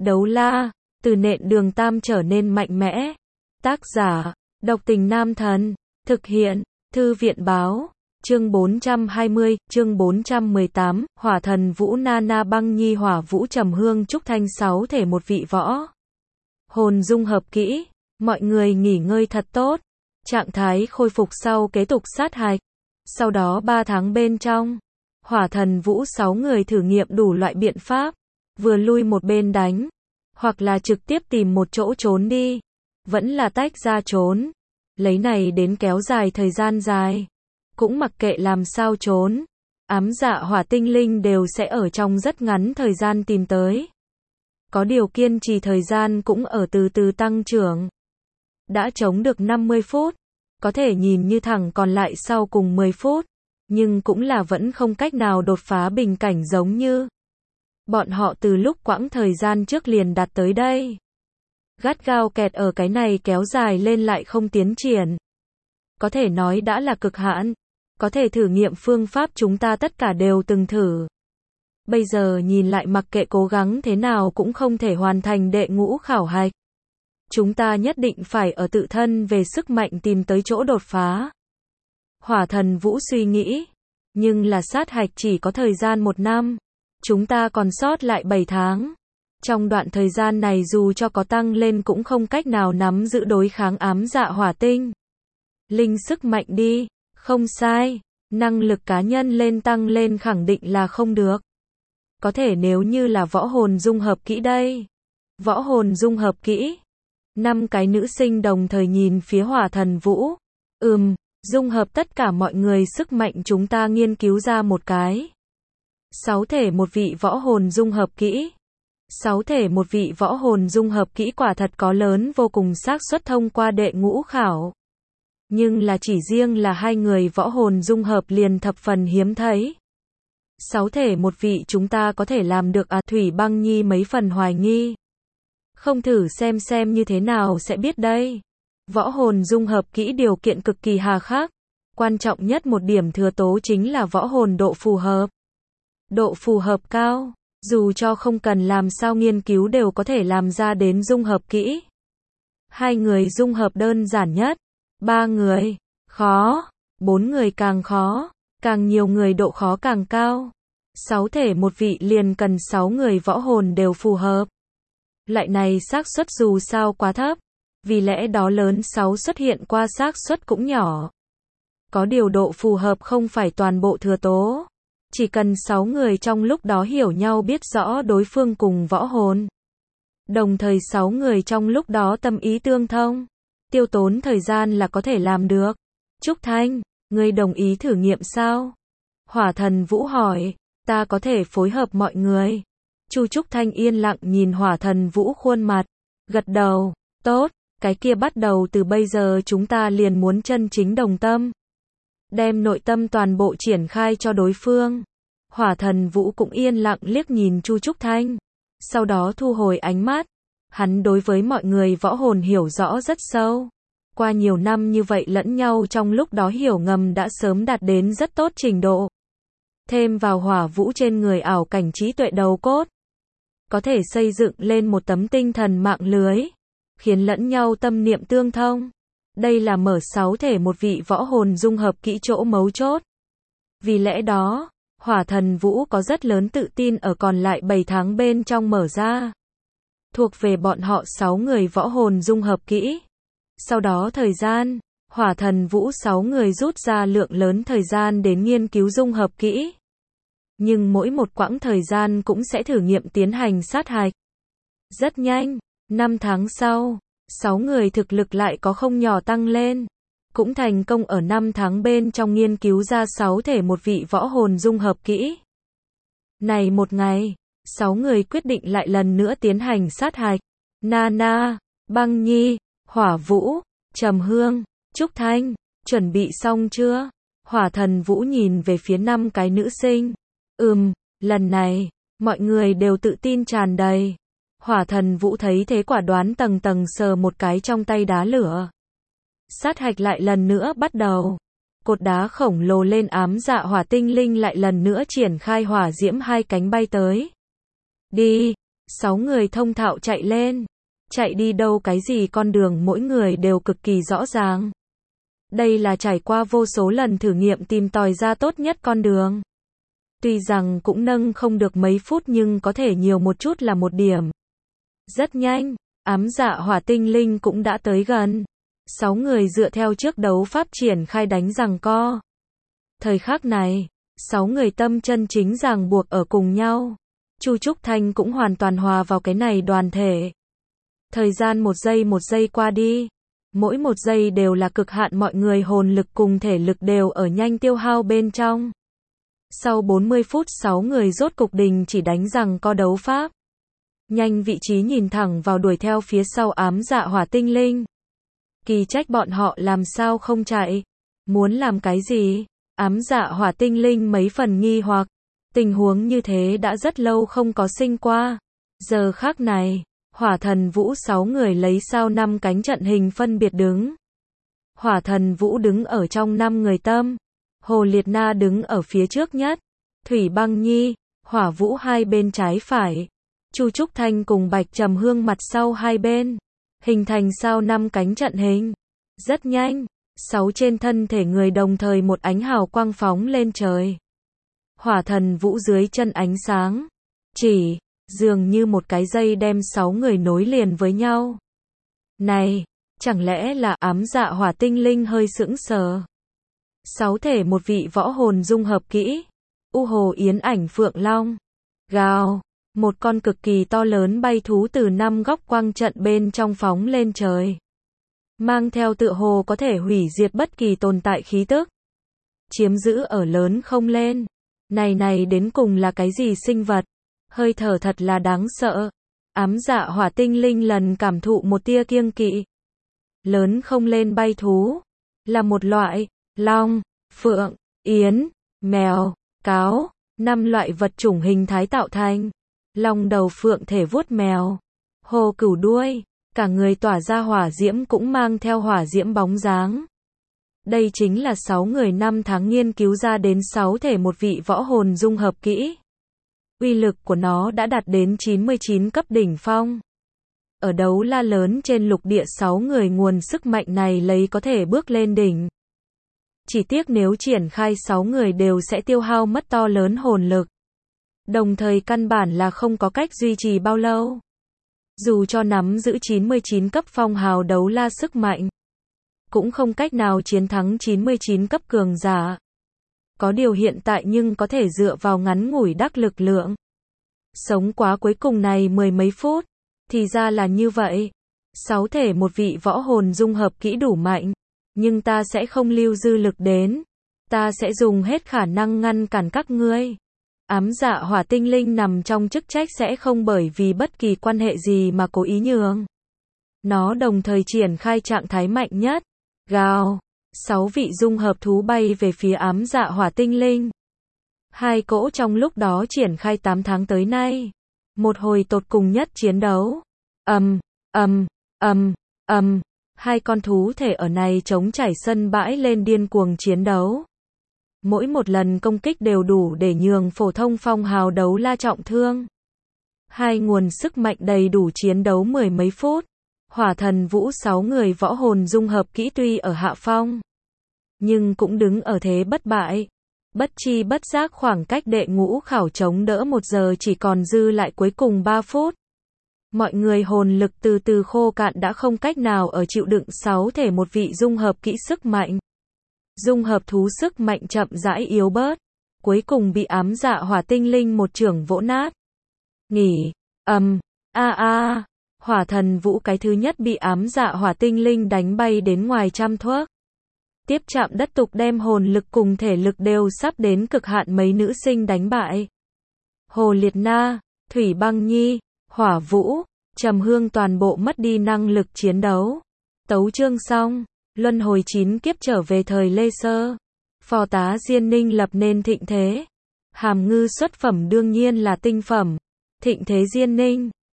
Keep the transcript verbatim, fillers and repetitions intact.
Đấu la, từ nện đường tam trở nên mạnh mẽ. Tác giả, độc tình nam thần. Thực hiện, thư viện báo. Chương bốn trăm hai mươi, chương bốn trăm mười tám, hỏa thần vũ Nana băng nhi hỏa vũ trầm hương trúc thanh sáu thể một vị võ. Hồn dung hợp kỹ, mọi người nghỉ ngơi thật tốt. Trạng thái khôi phục sau kế tục sát hạch. Sau đó ba tháng bên trong, hỏa thần vũ sáu người thử nghiệm đủ loại biện pháp. Vừa lui một bên đánh, hoặc là trực tiếp tìm một chỗ trốn đi. Vẫn là tách ra trốn. Lấy này đến kéo dài thời gian dài. Cũng mặc kệ làm sao trốn, ám dạ hỏa tinh linh đều sẽ ở trong rất ngắn thời gian tìm tới. Có điều kiên trì thời gian cũng ở từ từ tăng trưởng. Đã chống được năm mươi phút, có thể nhìn như thẳng còn lại sau cùng mười phút, nhưng cũng là vẫn không cách nào đột phá bình cảnh giống như bọn họ từ lúc quãng thời gian trước liền đạt tới đây. Gắt gao kẹt ở cái này kéo dài lên lại không tiến triển. Có thể nói đã là cực hạn. Có thể thử nghiệm phương pháp chúng ta tất cả đều từng thử. Bây giờ nhìn lại mặc kệ cố gắng thế nào cũng không thể hoàn thành đệ ngũ khảo hạch. Chúng ta nhất định phải ở tự thân về sức mạnh tìm tới chỗ đột phá. Hỏa thần vũ suy nghĩ. Nhưng là sát hạch chỉ có thời gian một năm. Chúng ta còn sót lại bảy tháng. Trong đoạn thời gian này dù cho có tăng lên cũng không cách nào nắm giữ đối kháng ám dạ hỏa tinh. Linh sức mạnh đi. Không sai, năng lực cá nhân lên tăng lên khẳng định là không được. Có thể nếu như là võ hồn dung hợp kỹ đây. Võ hồn dung hợp kỹ. Năm cái nữ sinh đồng thời nhìn phía hỏa thần vũ. Ừm, dung hợp tất cả mọi người sức mạnh chúng ta nghiên cứu ra một cái. Sáu thể một vị võ hồn dung hợp kỹ. Sáu thể một vị võ hồn dung hợp kỹ quả thật có lớn vô cùng xác suất thông qua đệ ngũ khảo. Nhưng là chỉ riêng là hai người võ hồn dung hợp liền thập phần hiếm thấy. Sáu thể một vị chúng ta có thể làm được à? Thủy Băng Nhi mấy phần hoài nghi. Không thử xem xem như thế nào sẽ biết đây. Võ hồn dung hợp kỹ điều kiện cực kỳ hà khắc. Quan trọng nhất một điểm thừa tố chính là võ hồn độ phù hợp. Độ phù hợp cao, dù cho không cần làm sao nghiên cứu đều có thể làm ra đến dung hợp kỹ. Hai người dung hợp đơn giản nhất. Ba người, khó. Bốn người càng khó. Càng nhiều người độ khó càng cao. Sáu thể một vị liền cần sáu người võ hồn đều phù hợp. Lại này xác suất dù sao quá thấp. Vì lẽ đó lớn sáu xuất hiện qua xác suất cũng nhỏ. Có điều độ phù hợp không phải toàn bộ thừa tố. Chỉ cần sáu người trong lúc đó hiểu nhau biết rõ đối phương cùng võ hồn. Đồng thời sáu người trong lúc đó tâm ý tương thông. Tiêu tốn thời gian là có thể làm được. Trúc Thanh, ngươi đồng ý thử nghiệm sao? Hỏa thần vũ hỏi, ta có thể phối hợp mọi người. Chu Trúc Thanh yên lặng nhìn hỏa thần vũ khuôn mặt. Gật đầu, tốt, cái kia bắt đầu từ bây giờ chúng ta liền muốn chân chính đồng tâm. Đem nội tâm toàn bộ triển khai cho đối phương. Hỏa thần vũ cũng yên lặng liếc nhìn Chu Trúc Thanh. Sau đó thu hồi ánh mắt. Hắn đối với mọi người võ hồn hiểu rõ rất sâu. Qua nhiều năm như vậy lẫn nhau trong lúc đó hiểu ngầm đã sớm đạt đến rất tốt trình độ. Thêm vào hỏa vũ trên người ảo cảnh trí tuệ đầu cốt. Có thể xây dựng lên một tấm tinh thần mạng lưới. Khiến lẫn nhau tâm niệm tương thông. Đây là mở sáu thể một vị võ hồn dung hợp kỹ chỗ mấu chốt. Vì lẽ đó, hỏa thần vũ có rất lớn tự tin ở còn lại bảy tháng bên trong mở ra. Thuộc về bọn họ sáu người võ hồn dung hợp kỹ. Sau đó thời gian, hỏa thần vũ sáu người rút ra lượng lớn thời gian đến nghiên cứu dung hợp kỹ. Nhưng mỗi một quãng thời gian cũng sẽ thử nghiệm tiến hành sát hạch. Rất nhanh, năm tháng sau, sáu người thực lực lại có không nhỏ tăng lên. Cũng thành công ở năm tháng bên trong nghiên cứu ra sáu thể một vị võ hồn dung hợp kỹ. Này một ngày, sáu người quyết định lại lần nữa tiến hành sát hạch. Nana, Băng Nhi, Hỏa Vũ, Trầm Hương, Trúc Thanh, chuẩn bị xong chưa? Hỏa thần Vũ nhìn về phía năm cái nữ sinh. Ừm, lần này, mọi người đều tự tin tràn đầy. Hỏa thần Vũ thấy thế quả đoán tầng tầng sờ một cái trong tay đá lửa. Sát hạch lại lần nữa bắt đầu. Cột đá khổng lồ lên ám dạ hỏa tinh linh lại lần nữa triển khai hỏa diễm hai cánh bay tới. Đi, Sáu người thông thạo chạy lên. Chạy đi đâu cái gì con đường mỗi người đều cực kỳ rõ ràng. Đây là trải qua vô số lần thử nghiệm tìm tòi ra tốt nhất con đường. Tuy rằng cũng nâng không được mấy phút nhưng có thể nhiều một chút là một điểm. Rất nhanh, ám dạ hỏa tinh linh cũng đã tới gần. Sáu người dựa theo trước đấu pháp triển khai đánh giằng co. Thời khắc này, sáu người tâm chân chính ràng buộc ở cùng nhau. Chu Trúc Thanh cũng hoàn toàn hòa vào cái này đoàn thể. Thời gian một giây một giây qua đi. Mỗi một giây đều là cực hạn, mọi người hồn lực cùng thể lực đều ở nhanh tiêu hao bên trong. Sau bốn mươi phút sáu người rốt cục đình chỉ đánh giằng co đấu pháp. Nhanh vị trí nhìn thẳng vào đuổi theo phía sau ám dạ hỏa tinh linh. Kỳ trách bọn họ làm sao không chạy. Muốn làm cái gì? Ám dạ hỏa tinh linh mấy phần nghi hoặc. Tình huống như thế đã rất lâu không có sinh qua. Giờ khắc này, hỏa thần vũ sáu người lấy sao năm cánh trận hình phân biệt đứng. Hỏa thần vũ đứng ở trong năm người tâm. Hồ Liệt Na đứng ở phía trước nhất. Thủy Băng Nhi, Hỏa Vũ hai bên trái phải. Chu Trúc Thanh cùng Bạch Trầm Hương mặt sau hai bên. Hình thành sao năm cánh trận hình. Rất nhanh, sáu trên thân thể người đồng thời một ánh hào quang phóng lên trời. Hỏa thần vũ dưới chân ánh sáng. Chỉ, dường như một cái dây đem sáu người nối liền với nhau. Này, chẳng lẽ là ám dạ hỏa tinh linh hơi sững sờ. Sáu thể một vị võ hồn dung hợp kỹ. U hồ yến ảnh phượng long. Gào, một con cực kỳ to lớn bay thú từ năm góc quang trận bên trong phóng lên trời. Mang theo tựa hồ có thể hủy diệt bất kỳ tồn tại khí tức. Chiếm giữ ở lớn không lên. Này này đến cùng là cái gì sinh vật? Hơi thở thật là đáng sợ. Ám dạ hỏa tinh linh lần cảm thụ một tia kiêng kỵ. Lớn không lên bay thú. Là một loại, long, phượng, yến, mèo, cáo, năm loại vật chủng hình thái tạo thành. Long đầu phượng thể vuốt mèo. Hồ cửu đuôi. Cả người tỏa ra hỏa diễm cũng mang theo hỏa diễm bóng dáng. Đây chính là sáu người năm tháng nghiên cứu ra đến sáu thể một vị võ hồn dung hợp kỹ. Uy lực của nó đã đạt đến chín mươi chín cấp đỉnh phong. Ở đấu la lớn trên lục địa sáu người nguồn sức mạnh này lấy có thể bước lên đỉnh. Chỉ tiếc nếu triển khai sáu người đều sẽ tiêu hao mất to lớn hồn lực. Đồng thời căn bản là không có cách duy trì bao lâu. Dù cho nắm giữ chín mươi chín cấp phong hào đấu la sức mạnh, cũng không cách nào chiến thắng chín mươi chín cấp cường giả. Có điều hiện tại nhưng có thể dựa vào ngắn ngủi đắc lực lượng. Sống quá cuối cùng này mười mấy phút, thì ra là như vậy. Sáu thể một vị võ hồn dung hợp kỹ đủ mạnh, nhưng ta sẽ không lưu dư lực đến. Ta sẽ dùng hết khả năng ngăn cản các ngươi. Ám dạ hỏa tinh linh nằm trong chức trách sẽ không bởi vì bất kỳ quan hệ gì mà cố ý nhường. Nó đồng thời triển khai trạng thái mạnh nhất. Gào. Sáu vị dung hợp thú bay về phía ám dạ hỏa tinh linh. Hai cỗ trong lúc đó triển khai tám tháng tới nay. Một hồi tột cùng nhất chiến đấu. Ầm, ầm, ầm, ầm. Hai con thú thể ở này chống trải sân bãi lên điên cuồng chiến đấu. Mỗi một lần công kích đều đủ để nhường phổ thông phong hào đấu la trọng thương. Hai nguồn sức mạnh đầy đủ chiến đấu mười mấy phút. Hỏa thần vũ sáu người võ hồn dung hợp kỹ tuy ở hạ phong, nhưng cũng đứng ở thế bất bại. Bất chi bất giác khoảng cách đệ ngũ khảo chống đỡ một giờ chỉ còn dư lại cuối cùng ba phút. Mọi người hồn lực từ từ khô cạn đã không cách nào ở chịu đựng sáu thể một vị dung hợp kỹ sức mạnh. Dung hợp thú sức mạnh chậm rãi yếu bớt, cuối cùng bị ám dạ hỏa tinh linh một chưởng vỗ nát. Nghỉ, ầm, a a, hỏa thần vũ cái thứ nhất bị ám dạ hỏa tinh linh đánh bay đến ngoài trăm thước. Tiếp chạm đất tục đem hồn lực cùng thể lực đều sắp đến cực hạn mấy nữ sinh đánh bại. Hồ Liệt Na, Thủy Băng Nhi, Hỏa Vũ, Trầm Hương toàn bộ mất đi năng lực chiến đấu. Tấu chương xong. Luân hồi chín kiếp trở về thời Lê Sơ. Phò tá Diên Ninh lập nên thịnh thế. Hàm ngư xuất phẩm đương nhiên là tinh phẩm. Thịnh thế Diên Ninh.